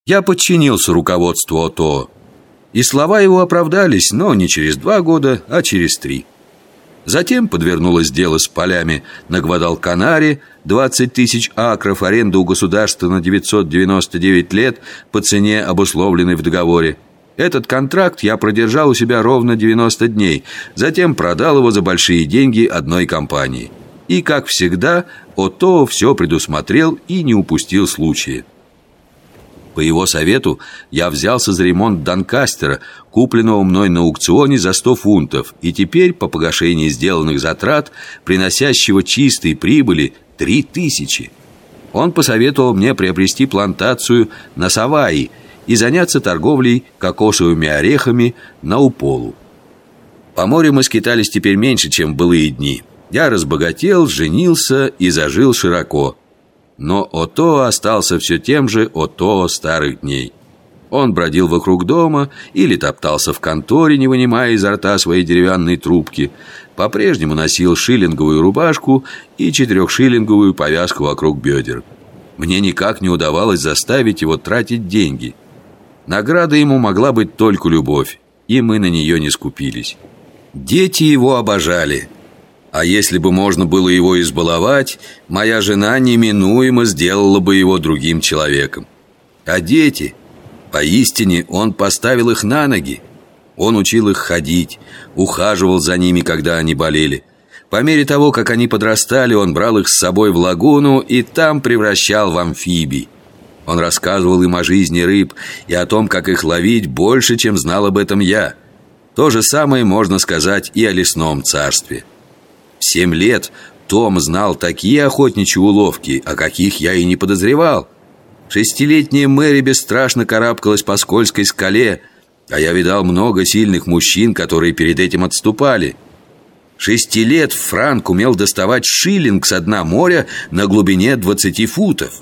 Я подчинился руководству ОТО, и слова его оправдались, но не через 2 года, а через 3. Затем подвернулось дело с полями на Гвадалканаре, 20 тысяч акров, аренда у государства на 999 лет по цене, обусловленной в договоре. Этот контракт я продержал у себя ровно 90 дней, затем продал его за большие деньги одной компании. И, как всегда, ОТО все предусмотрел и не упустил случая. По его совету я взялся за ремонт Донкастера, купленного мной на аукционе за 100 фунтов, и теперь, по погашении сделанных затрат, приносящего чистой прибыли 3000. Он посоветовал мне приобрести плантацию на Савайи и заняться торговлей кокосовыми орехами на Уполу. По морю мы скитались теперь меньше, чем в былые дни. Я разбогател, женился и зажил широко. Но ОТО остался все тем же ОТО старых дней. Он бродил вокруг дома или топтался в конторе, не вынимая изо рта своей деревянной трубки. По-прежнему носил шиллинговую рубашку и 4-шиллинговую повязку вокруг бедер. Мне никак не удавалось заставить его тратить деньги. Награда ему могла быть только любовь, и мы на нее не скупились. Дети его обожали. А если бы можно было его избаловать, моя жена неминуемо сделала бы его другим человеком. А дети, поистине, он поставил их на ноги. Он учил их ходить, ухаживал за ними, когда они болели. По мере того, как они подрастали, он брал их с собой в лагуну и там превращал в амфибий. Он рассказывал им о жизни рыб и о том, как их ловить, больше, чем знал об этом я. То же самое можно сказать и о лесном царстве. В 7 лет Том знал такие охотничьи уловки, о каких я и не подозревал. 6-летняя Мэри бесстрашно карабкалась по скользкой скале, а я видал много сильных мужчин, которые перед этим отступали. 6 лет Франк умел доставать шиллинг со дна моря на глубине 20 футов.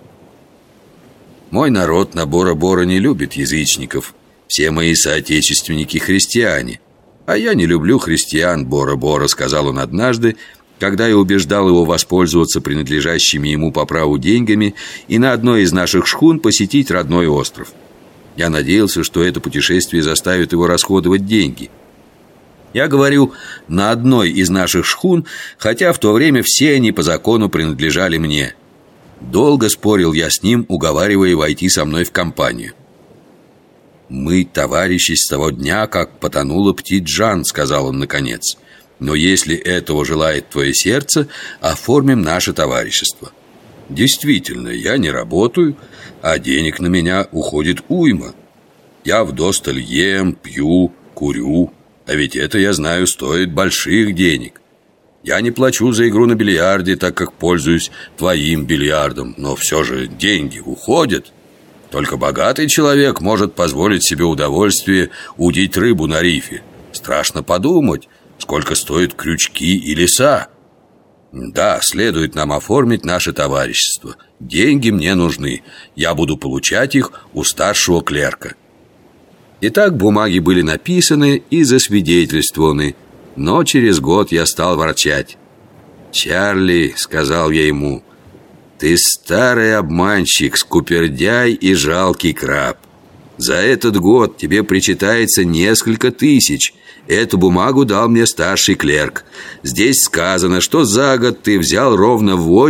Мой народ на Бора-Бора не любит язычников. Все мои соотечественники христиане. «А я не люблю христиан, Бора-Бора», — сказал он однажды, когда я убеждал его воспользоваться принадлежащими ему по праву деньгами и на одной из наших шхун посетить родной остров. Я надеялся, что это путешествие заставит его расходовать деньги. Я говорю «на одной из наших шхун», хотя в то время все они по закону принадлежали мне. Долго спорил я с ним, уговаривая войти со мной в компанию. «Мы товарищи с того дня, как потонула Птиджан», — сказал он наконец. «Но если этого желает твое сердце, оформим наше товарищество». Действительно, я не работаю, а денег на меня уходит уйма. Я вдосталь ем, пью, курю, а ведь это, я знаю, стоит больших денег. Я не плачу за игру на бильярде, так как пользуюсь твоим бильярдом, но все же деньги уходят. Только богатый человек может позволить себе удовольствие удить рыбу на рифе. Страшно подумать, сколько стоят крючки и леса. Да, следует нам оформить наше товарищество. Деньги мне нужны. Я буду получать их у старшего клерка. Итак, бумаги были написаны и засвидетельствованы. Но через год я стал ворчать. «Чарли», — сказал я ему, — «ты старый обманщик, скупердяй и жалкий краб. За этот год тебе причитается несколько тысяч. Эту бумагу дал мне старший клерк. Здесь сказано, что за год ты взял ровно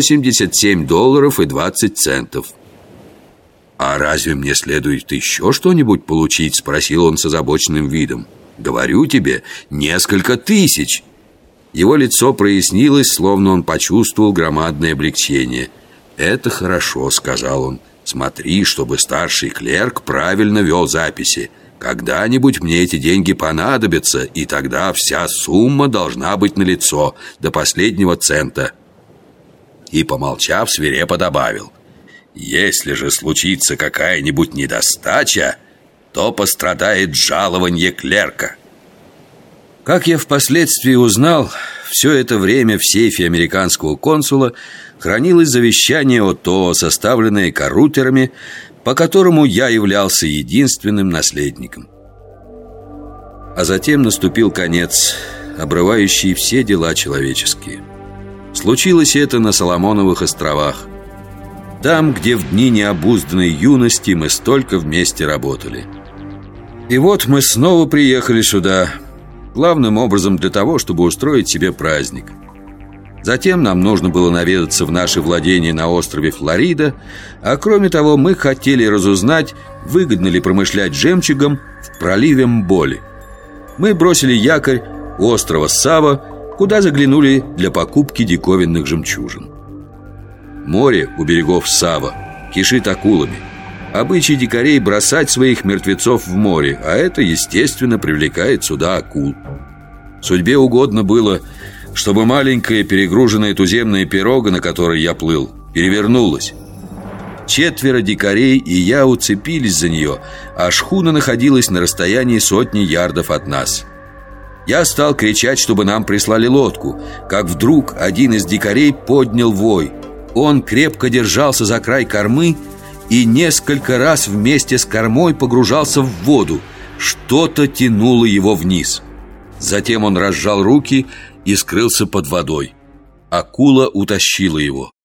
$87.20. «А разве мне следует еще что-нибудь получить?» — спросил он с озабоченным видом. «Говорю тебе, несколько тысяч». Его лицо прояснилось, словно он почувствовал громадное облегчение. «Это хорошо», — сказал он. «Смотри, чтобы старший клерк правильно вел записи. Когда-нибудь мне эти деньги понадобятся, и тогда вся сумма должна быть налицо, до последнего цента». И, помолчав, свирепо добавил: «Если же случится какая-нибудь недостача, то пострадает жалование клерка». Как я впоследствии узнал, все это время в сейфе американского консула хранилось завещание ОТО, составленное коррутерами, по которому я являлся единственным наследником. А затем наступил конец, обрывающий все дела человеческие. Случилось это на Соломоновых островах. Там, где в дни необузданной юности мы столько вместе работали. И вот мы снова приехали сюда, главным образом для того, чтобы устроить себе праздник. Затем нам нужно было наведаться в наши владения на острове Флорида, а кроме того мы хотели разузнать, выгодно ли промышлять жемчугом в проливе Мболи. Мы бросили якорь у острова Сава, куда заглянули для покупки диковинных жемчужин. Море у берегов Сава кишит акулами. Обычай дикарей бросать своих мертвецов в море, а это, естественно, привлекает сюда акул. Судьбе угодно было, чтобы маленькая перегруженная туземная пирога, на которой я плыл, перевернулась. 4 дикарей и я уцепились за нее, а шхуна находилась на расстоянии 100 ярдов от нас. Я стал кричать, чтобы нам прислали лодку, как вдруг один из дикарей поднял вой. Он крепко держался за край кормы и несколько раз вместе с кормой погружался в воду. Что-то тянуло его вниз. Затем он разжал руки и скрылся под водой. Акула утащила его.